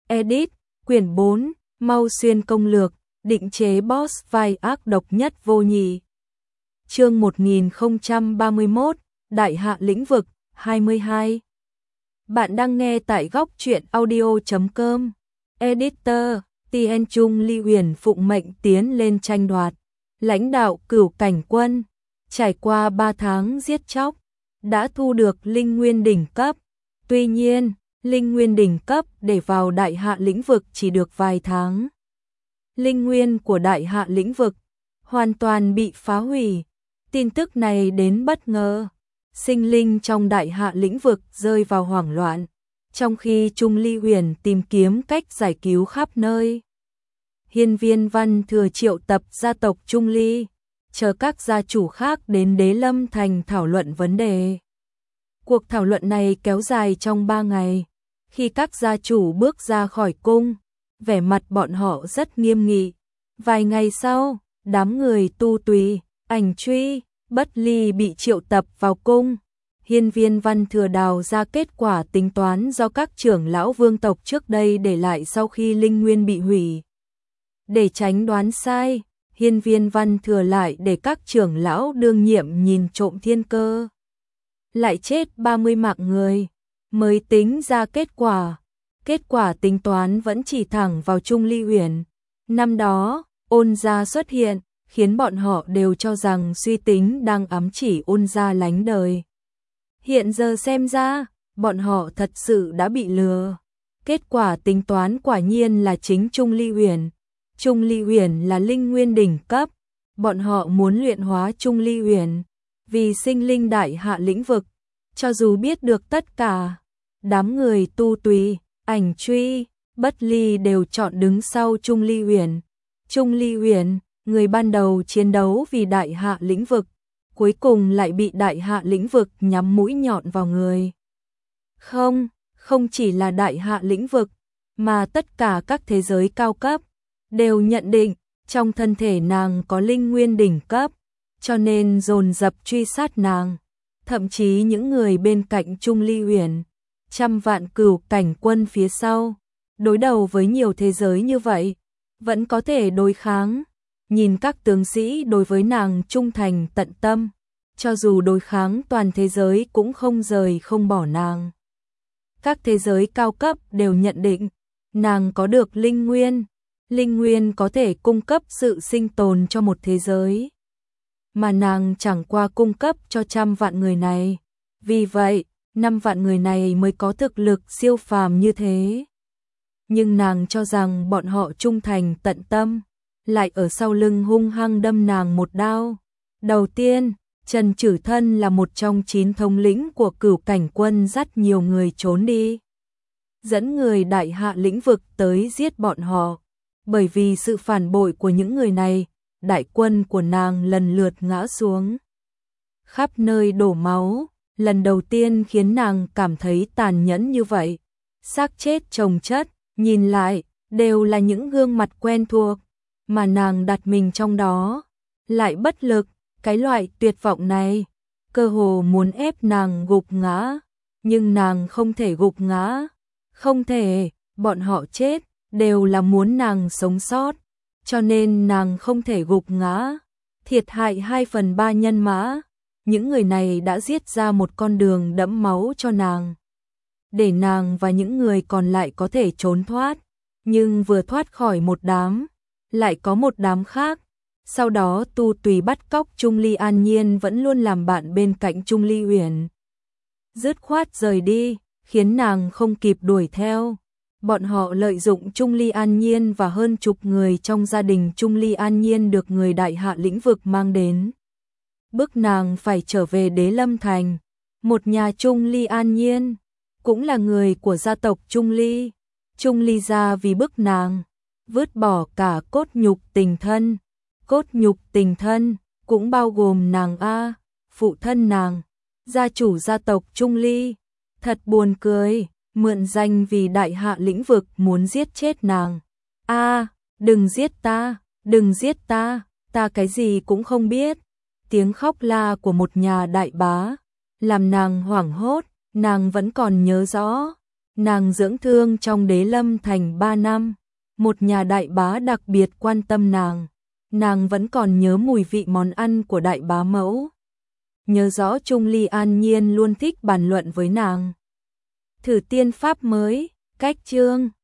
Edit, quyển 4, Mau Xuyên công lược, định chế boss vai ác độc nhất vô nhị. Chương 1031, Đại Hạ lĩnh vực, 22. Bạn đang nghe tại góc truyện audio.com. Editor, Tien Trung Ly Huyền phụng mệnh tiến lên tranh đoạt. Lãnh đạo Cửu Cảnh Quân, trải qua 3 tháng giết chóc, đã thu được linh nguyên đỉnh cấp. Tuy nhiên, linh nguyên đỉnh cấp để vào Đại Hạ lĩnh vực chỉ được vài tháng. Linh nguyên của Đại Hạ lĩnh vực hoàn toàn bị phá hủy. Tin tức này đến bất ngờ. Sinh linh trong Đại Hạ lĩnh vực rơi vào hoảng loạn, trong khi Trung Ly Huyền tìm kiếm cách giải cứu khắp nơi. Hiên Viên Văn Thừa triệu tập gia tộc Trung Ly, chờ các gia chủ khác đến Đế Lâm Thành thảo luận vấn đề. Cuộc thảo luận này kéo dài trong 3 ngày. Khi các gia chủ bước ra khỏi cung, vẻ mặt bọn họ rất nghiêm nghị. Vài ngày sau, đám người Tu Tùy, Ảnh Truy, Bất Ly bị triệu tập vào cung. Hiên Viên Văn Thừa đào ra kết quả tính toán do các trưởng lão vương tộc trước đây để lại sau khi linh nguyên bị hủy. Để tránh đoán sai, Hiên Viên Văn Thừa lại để các trưởng lão đương nhiệm nhìn trộm thiên cơ. Lại chết 30 mạng người, mới tính ra kết quả. Kết quả tính toán vẫn chỉ thẳng vào Trung Ly Huyền. Năm đó, Ôn gia xuất hiện, khiến bọn họ đều cho rằng suy tính đang ám chỉ Ôn gia lánh đời. Hiện giờ xem ra, bọn họ thật sự đã bị lừa. Kết quả tính toán quả nhiên là chính Trung Ly Huyền. Trung Ly Huyền là linh nguyên đỉnh cấp, bọn họ muốn luyện hóa Trung Ly Huyền vì sinh linh Đại Hạ lĩnh vực. Cho dù biết được tất cả, đám người Tu Tùy, Ảnh Truy, Bất Ly đều chọn đứng sau Trung Ly Huyền. Trung Ly Huyền, người ban đầu chiến đấu vì Đại Hạ lĩnh vực, cuối cùng lại bị Đại Hạ lĩnh vực nhắm mũi nhọn vào người. Không chỉ là Đại Hạ lĩnh vực, mà tất cả các thế giới cao cấp đều nhận định trong thân thể nàng có linh nguyên đỉnh cấp, cho nên dồn dập truy sát nàng. Thậm chí những người bên cạnh Trung Ly Huyền, trăm vạn Cửu Cảnh Quân phía sau, đối đầu với nhiều thế giới như vậy, vẫn có thể đối kháng. Nhìn các tướng sĩ đối với nàng trung thành tận tâm, cho dù đối kháng toàn thế giới cũng không rời không bỏ nàng. Các thế giới cao cấp đều nhận định, nàng có được linh nguyên. Linh nguyên có thể cung cấp sự sinh tồn cho một thế giới, mà nàng chẳng qua cung cấp cho trăm vạn người này. Vì vậy, 5 vạn người này mới có thực lực siêu phàm như thế. Nhưng nàng cho rằng bọn họ trung thành tận tâm, lại ở sau lưng hung hăng đâm nàng một đao. Đầu tiên, Trần Chử Thân là một trong 9 thống lĩnh của Cửu Cảnh Quân dắt nhiều người trốn đi, dẫn người Đại Hạ lĩnh vực tới giết bọn họ. Bởi vì sự phản bội của những người này, đại quân của nàng lần lượt ngã xuống, khắp nơi đổ máu. Lần đầu tiên khiến nàng cảm thấy tàn nhẫn như vậy. Xác chết chồng chất, nhìn lại, đều là những gương mặt quen thuộc, mà nàng đặt mình trong đó, lại bất lực. Cái loại tuyệt vọng này, cơ hồ muốn ép nàng gục ngã, nhưng nàng không thể gục ngã. Không thể, bọn họ chết, đều là muốn nàng sống sót, cho nên nàng không thể gục ngã. Thiệt hại 2/3 nhân mã, những người này đã giết ra một con đường đẫm máu cho nàng, để nàng và những người còn lại có thể trốn thoát. Nhưng vừa thoát khỏi một đám, lại có một đám khác. Sau đó Tu Tùy bắt cóc Trung Ly An Nhiên vẫn luôn làm bạn bên cạnh Trung Ly Huyền, dứt khoát rời đi, khiến nàng không kịp đuổi theo. Bọn họ lợi dụng Trung Ly An Nhiên và hơn chục người trong gia đình Trung Ly An Nhiên được người Đại Hạ lĩnh vực mang đến, bức nàng phải trở về Đế Lâm Thành. Một nhà Trung Ly An Nhiên, cũng là người của gia tộc Trung Ly. Trung Ly gia vì bức nàng, vứt bỏ cả cốt nhục tình thân. Cốt nhục tình thân, cũng bao gồm nàng phụ thân nàng, gia chủ gia tộc Trung Ly. Thật buồn cười, mượn danh vì Đại Hạ lĩnh vực muốn giết chết nàng. Đừng giết ta, đừng giết ta, ta cái gì cũng không biết. Tiếng khóc la của một nhà đại bá, làm nàng hoảng hốt. Nàng vẫn còn nhớ rõ, Nàng dưỡng thương trong Đế Lâm Thành 3 năm, một nhà đại bá đặc biệt quan tâm nàng vẫn còn nhớ mùi vị món ăn của đại bá mẫu. Nhớ rõ Trung Ly an nhiên luôn thích bàn luận với nàng. Thử tiên pháp mới, cách chương